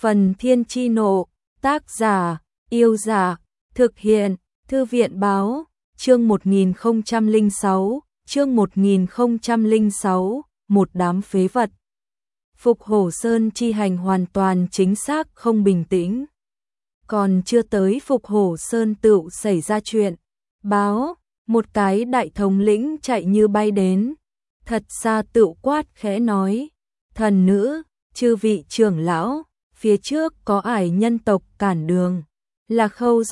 Phần Thiên Chi Nộ, tác giả, Yêu Giả, thực hiện, Thư viện Báo, chương 1006, một đám phế vật. Phục Hổ Sơn chi hành hoàn toàn chính xác không bình tĩnh. Còn chưa tới Phục Hổ Sơn tựu xảy ra chuyện. Báo, một cái đại thống lĩnh chạy như bay đến. Thật xa tựu quát khẽ nói, thần nữ, chư vị trưởng lão, phía trước có ải nhân tộc cản đường. Là Khâu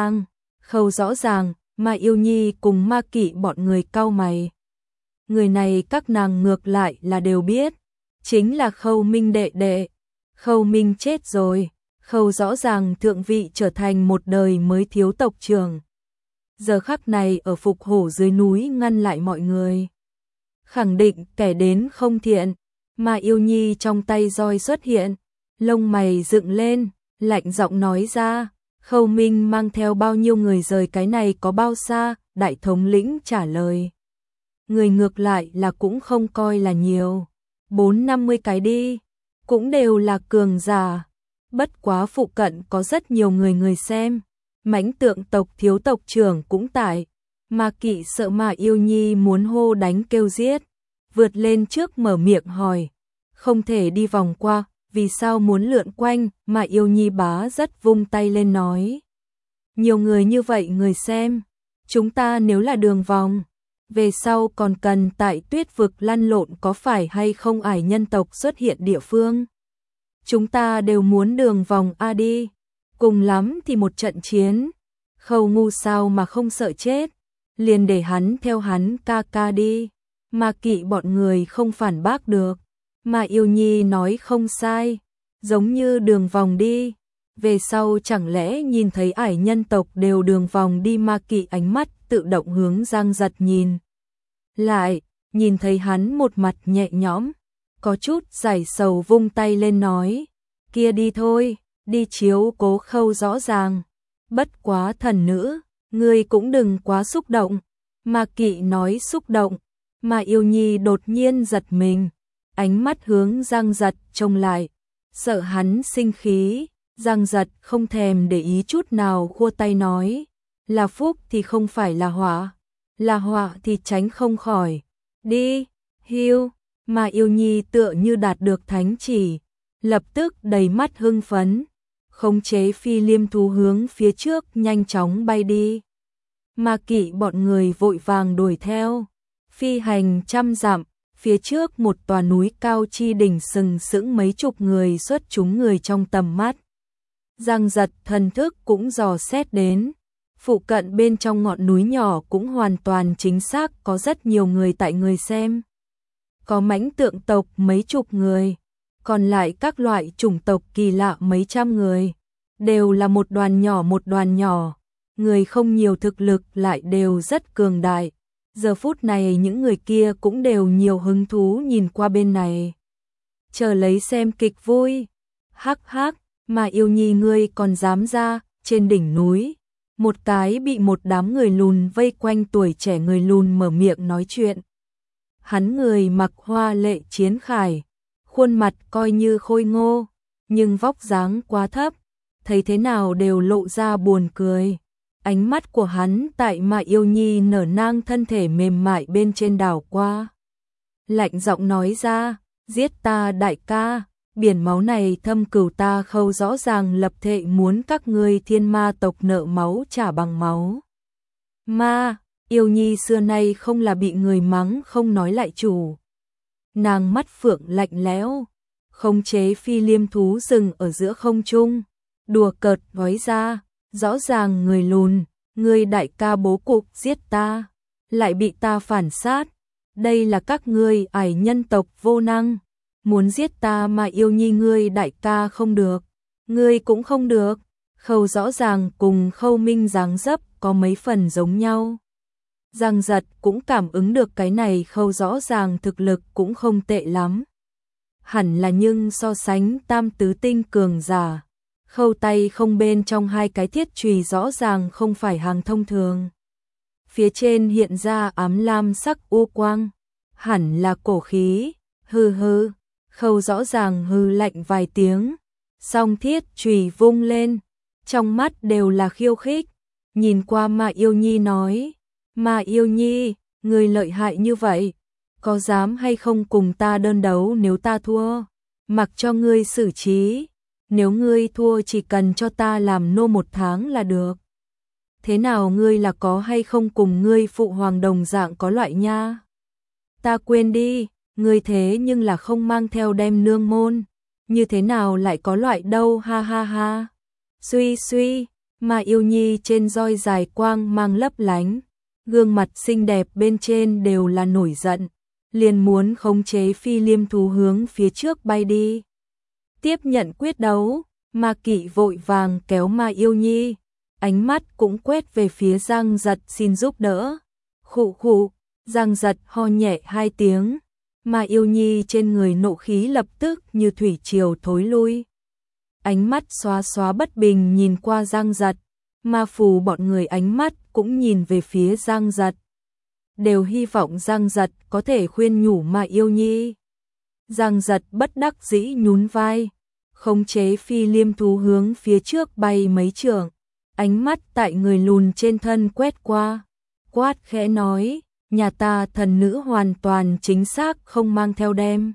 rõ ràng, mà Yêu Nhi cùng Ma Kỵ bọn người cau mày. Người này các nàng ngược lại là đều biết, chính là Khâu Minh đệ đệ. Khâu Minh chết rồi, Khâu rõ ràng thượng vị trở thành một đời mới thiếu tộc trưởng. Giờ khắc này ở Phục Hổ dưới núi ngăn lại mọi người. Khẳng định kẻ đến không thiện, mà Yêu Nhi trong tay roi xuất hiện, lông mày dựng lên, lạnh giọng nói ra, Khâu Minh mang theo bao nhiêu người rời cái này có bao xa, đại thống lĩnh trả lời. Người ngược lại là cũng không coi là nhiều, 40-50 cái đi, cũng đều là cường giả, bất quá phụ cận có rất nhiều người xem, Mãnh Tượng tộc thiếu tộc trưởng cũng tại, Ma Kỵ sợ mà Yêu Nhi muốn hô đánh kêu giết, vượt lên trước mở miệng hỏi, không thể đi vòng qua, vì sao muốn lượn quanh, mà Yêu Nhi bá rất vung tay lên nói. Nhiều người như vậy người xem, chúng ta nếu là đường vòng, về sau còn cần tại tuyết vực lăn lộn có phải hay không ải nhân tộc xuất hiện địa phương. Chúng ta đều muốn đường vòng A đi, cùng lắm thì một trận chiến, Khâu ngu sao mà không sợ chết, liền để hắn theo hắn ca đi, mà Kỵ bọn người không phản bác được. Mà Yêu Nhi nói không sai, giống như đường vòng đi, về sau chẳng lẽ nhìn thấy ải nhân tộc đều đường vòng đi. Ma Kỵ ánh mắt tự động hướng Giang Giật nhìn lại, nhìn thấy hắn một mặt nhẹ nhõm, có chút giải sầu vung tay lên nói, kia đi thôi, đi chiếu cố Khâu rõ ràng, bất quá thần nữ, ngươi cũng đừng quá xúc động. Ma Kỵ nói xúc động, mà Yêu Nhi đột nhiên giật mình, ánh mắt hướng Giang Giật trông lại, sợ hắn sinh khí. Giang Giật không thèm để ý chút nào, khua tay nói, là phúc thì không phải là họa thì tránh không khỏi. Đi, hiu, mà Yêu Nhi tựa như đạt được thánh chỉ, lập tức đầy mắt hưng phấn, khống chế phi liêm thú hướng phía trước nhanh chóng bay đi. Ma Kỵ bọn người vội vàng đuổi theo, phi hành trăm dặm. Phía trước một tòa núi cao chi đỉnh sừng sững mấy chục người xuất chúng người trong tầm mắt. Giang Giật thần thức cũng dò xét đến, phụ cận bên trong ngọn núi nhỏ cũng hoàn toàn chính xác có rất nhiều người tại người xem. Có Mãnh Tượng tộc mấy chục người, còn lại các loại chủng tộc kỳ lạ mấy trăm người, đều là một đoàn nhỏ, người không nhiều thực lực lại đều rất cường đại. Giờ phút này những người kia cũng đều nhiều hứng thú nhìn qua bên này, chờ lấy xem kịch vui. Hắc hắc, mà Yêu Nhi ngươi còn dám ra. Trên đỉnh núi, một cái bị một đám người lùn vây quanh tuổi trẻ người lùn mở miệng nói chuyện. Hắn người mặc hoa lệ chiến khải, khuôn mặt coi như khôi ngô, nhưng vóc dáng quá thấp, thấy thế nào đều lộ ra buồn cười. Ánh mắt của hắn tại mà Yêu Nhi nở nang thân thể mềm mại bên trên đảo qua. Lạnh giọng nói ra, giết ta đại ca, biển máu này thâm cừu ta Khâu rõ ràng lập thệ muốn các ngươi thiên ma tộc nợ máu trả bằng máu. Ma, Yêu Nhi xưa nay không là bị người mắng không nói lại chủ. Nàng mắt phượng lạnh lẽo, khống chế phi liêm thú dừng ở giữa không trung, đùa cợt nói ra. Rõ ràng người lùn, người đại ca bố cục giết ta, lại bị ta phản sát. Đây là các ngươi ải nhân tộc vô năng, muốn giết ta mà Yêu Nhi ngươi đại ca không được, ngươi cũng không được. Khâu rõ ràng cùng Khâu Minh dáng dấp có mấy phần giống nhau. Giang Giật cũng cảm ứng được cái này, Khâu rõ ràng thực lực cũng không tệ lắm. Hẳn là nhưng so sánh tam tứ tinh cường giả. Khâu tay không bên trong hai cái thiết chùy rõ ràng không phải hàng thông thường. Phía trên hiện ra ám lam sắc u quang, hẳn là cổ khí. Hừ hừ, Khâu rõ ràng hừ lạnh vài tiếng, Song thiết chùy vung lên, trong mắt đều là khiêu khích. Nhìn qua Ma Yêu Nhi nói, Ma Yêu Nhi, người lợi hại như vậy, có dám hay không cùng ta đơn đấu? Nếu ta thua, mặc cho ngươi xử trí, nếu ngươi thua chỉ cần cho ta làm nô 1 tháng là được. Thế nào, ngươi là có hay không cùng ngươi phụ hoàng đồng dạng có loại nha? Ta quên đi, ngươi thế nhưng là không mang theo đem nương môn, như thế nào lại có loại đâu, ha ha ha. Suy suy, Ma Yêu Nhi trên roi dài quang mang lấp lánh, gương mặt xinh đẹp bên trên đều là nổi giận, liền muốn khống chế phi liêm thú hướng phía trước bay đi. Tiếp nhận quyết đấu, Ma Kỵ vội vàng kéo Ma Yêu Nhi, ánh mắt cũng quét về phía Giang Giật xin giúp đỡ. Khụ khụ, Giang Giật ho nhẹ 2 tiếng, Ma Yêu Nhi trên người nộ khí lập tức như thủy triều thối lui. Ánh mắt xóa xóa bất bình nhìn qua Giang Giật, Ma Phù bọn người ánh mắt cũng nhìn về phía Giang Giật, đều hy vọng Giang Giật có thể khuyên nhủ Ma Yêu Nhi. Giang Giật bất đắc dĩ nhún vai, khống chế phi liêm thú hướng phía trước bay mấy trượng, ánh mắt tại người lùn trên thân quét qua, quát khẽ nói, nhà ta thần nữ hoàn toàn chính xác không mang theo đem.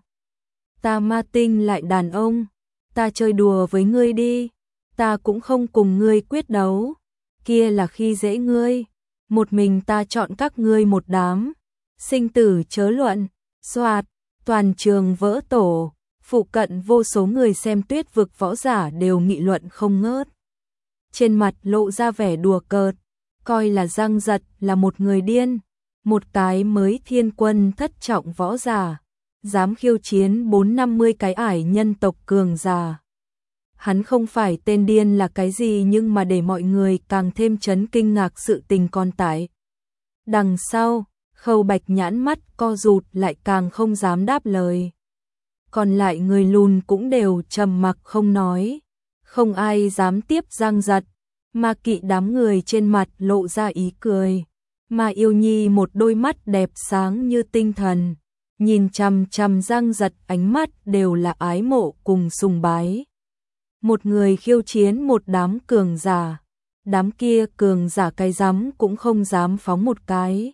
Ta ma tinh lại đàn ông, ta chơi đùa với ngươi đi, ta cũng không cùng ngươi quyết đấu, kia là khi dễ ngươi, một mình ta chọn các ngươi một đám, sinh tử chớ luận. Soạt, toàn trường vỡ tổ, phụ cận vô số người xem Tuyết Vực võ giả đều nghị luận không ngớt. Trên mặt lộ ra vẻ đùa cợt, coi là Giang Giật là một người điên, một cái mới thiên quân thất trọng võ giả, dám khiêu chiến 4-50 cái ải nhân tộc cường giả. Hắn không phải tên điên là cái gì, nhưng mà để mọi người càng thêm chấn kinh ngạc sự tình còn tại đằng sau. Khâu Bạch nhãn mắt co rụt lại càng không dám đáp lời. Còn lại người lùn cũng đều trầm mặc không nói, không ai dám tiếp Giang Giật. Ma Kỵ đám người trên mặt lộ ra ý cười. Ma Yêu Nhi một đôi mắt đẹp sáng như tinh thần, nhìn chằm chằm Giang Giật, ánh mắt đều là ái mộ cùng sùng bái. Một người khiêu chiến một đám cường giả, đám kia cường giả cái rắm cũng không dám phóng một cái.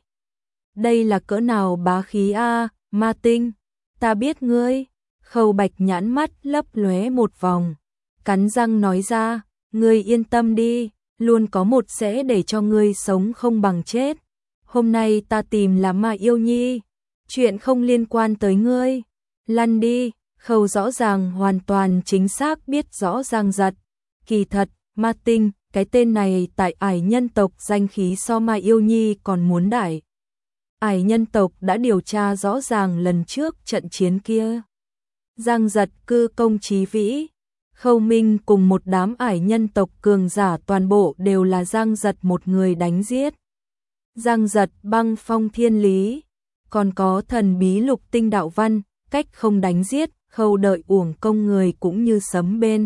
Đây là cỡ nào bá khí a, Ma Tinh, ta biết ngươi. Khâu Bạch nhãn mắt lấp lóe một vòng, cắn răng nói ra, ngươi yên tâm đi, luôn có một sẽ để cho ngươi sống không bằng chết. Hôm nay ta tìm là Ma Yêu Nhi, chuyện không liên quan tới ngươi, lăn đi. Khâu rõ ràng hoàn toàn chính xác biết rõ Giang Giật. Kỳ thật, Ma Tinh, cái tên này tại ải nhân tộc danh khí so Ma Yêu Nhi còn muốn đại. Ải nhân tộc đã điều tra rõ ràng lần trước trận chiến kia. Giang Giật cư công trí vĩ, Khâu Minh cùng một đám ải nhân tộc cường giả toàn bộ đều là Giang Giật một người đánh giết. Giang Giật băng phong thiên lý, còn có thần bí lục tinh đạo văn, cách không đánh giết, Khâu đợi uổng công người cũng như sấm bên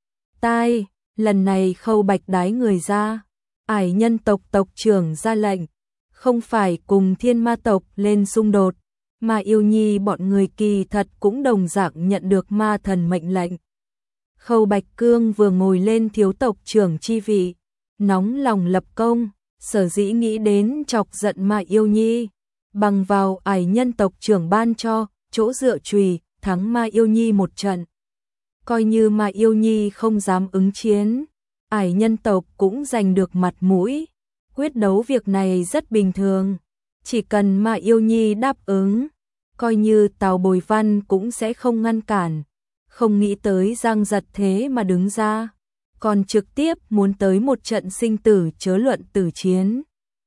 tai. Lần này Khâu Bạch đái người ra, ải nhân tộc tộc trưởng ra lệnh, không phải cùng thiên ma tộc lên xung đột, mà Yêu Nhi bọn người kỳ thật cũng đồng dạng nhận được ma thần mệnh lệnh. Khâu Bạch Cương vừa ngồi lên thiếu tộc trưởng chi vị, nóng lòng lập công, sở dĩ nghĩ đến chọc giận Ma Yêu Nhi, bằng vào ải nhân tộc trưởng ban cho chỗ dựa chùy thắng Ma Yêu Nhi một trận. Coi như Ma Yêu Nhi không dám ứng chiến, ải nhân tộc cũng giành được mặt mũi. Quyết đấu việc này rất bình thường, chỉ cần Ma Yêu Nhi đáp ứng, coi như Tào Bồi Văn cũng sẽ không ngăn cản. Không nghĩ tới Giang Giật thế mà đứng ra, còn trực tiếp muốn tới một trận sinh tử chớ luận tử chiến.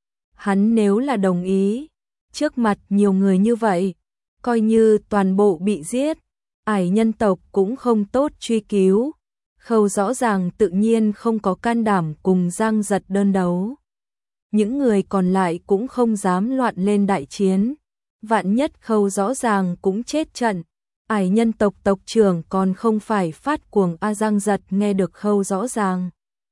Hắn nếu là đồng ý, trước mặt nhiều người như vậy, coi như toàn bộ bị giết, ải nhân tộc cũng không tốt truy cứu. Khâu rõ ràng tự nhiên không có can đảm cùng Giang Giật đơn đấu. Những người còn lại cũng không dám loạn lên đại chiến. Vạn nhất Khâu rõ ràng cũng chết trận, ải nhân tộc tộc trưởng còn không phải phát cuồng. Giang Giật nghe được Khâu rõ ràng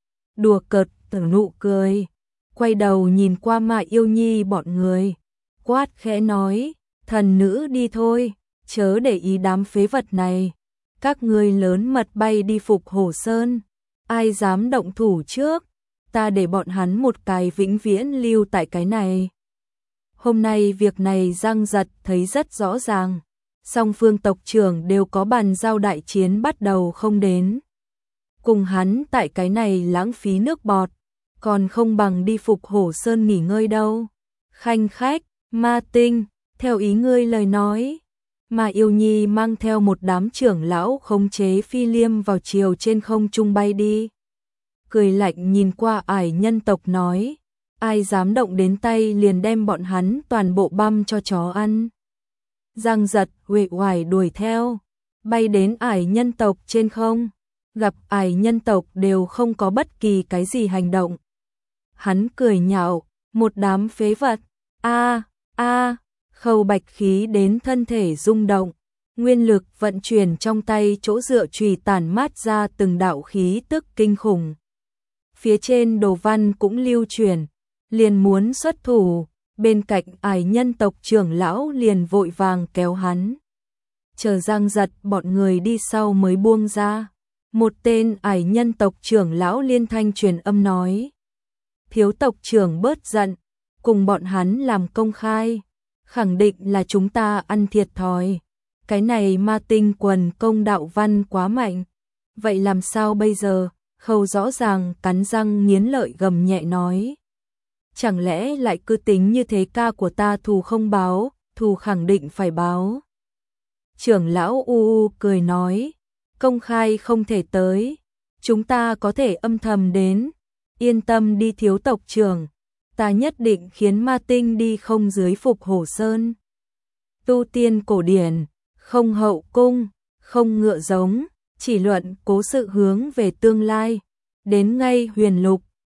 đùa cợt tưởng nụ cười, quay đầu nhìn qua Ma Yêu Nhi bọn người, quát khẽ nói, thần nữ đi thôi, chớ để ý đám phế vật này. các ngươi lớn mật bay đi Phục Hổ Sơn, ai dám động thủ trước, ta để bọn hắn một cái vĩnh viễn lưu tại cái này. Hôm nay việc này Giang Giật thấy rất rõ ràng, song phương tộc trưởng đều có bàn giao đại chiến bắt đầu không đến. Cùng hắn tại cái này lãng phí nước bọt, còn không bằng đi Phục Hổ Sơn nghỉ ngơi đâu. Khanh khách, Ma Tinh, theo ý ngươi lời nói, mà Yêu Nhi mang theo một đám trưởng lão khống chế phi liêm vào chiều trên không trung bay đi. Cười lạnh nhìn qua ải nhân tộc nói, ai dám động đến tay liền đem bọn hắn toàn bộ băm cho chó ăn. Giang Giật uể oải đuổi theo, bay đến ải nhân tộc trên không, gặp ải nhân tộc đều không có bất kỳ cái gì hành động. Hắn cười nhạo, một đám phế vật, Khâu Bạch khí đến thân thể rung động, nguyên lực vận chuyển trong tay chỗ dựa chùy tản mát ra từng đạo khí tức kinh khủng. Phía trên đồ văn cũng lưu truyền, liền muốn xuất thủ, bên cạnh ải nhân tộc trưởng lão liền vội vàng kéo hắn. Chờ Giang Giật bọn người đi sau mới buông ra. Một tên ải nhân tộc trưởng lão liên thanh truyền âm nói. Thiếu tộc trưởng bớt giận, cùng bọn hắn làm công khai, khẳng định là chúng ta ăn thiệt thòi. Cái này Ma Tinh quần công đạo văn quá mạnh. Vậy làm sao bây giờ? Khâu rõ ràng cắn răng nghiến lợi gầm nhẹ nói. Chẳng lẽ lại cứ tính như thế, ca của ta thù không báo, thù khẳng định phải báo. Trưởng lão cười nói, công khai không thể tới, chúng ta có thể âm thầm đến, yên tâm đi thiếu tộc trưởng, ta nhất định khiến Ma Tinh đi không dưới Phục Hổ Sơn. Tu tiên cổ điển, không hậu cung, không ngựa giống, chỉ luận cố sự hướng về tương lai, đến ngay huyền lục,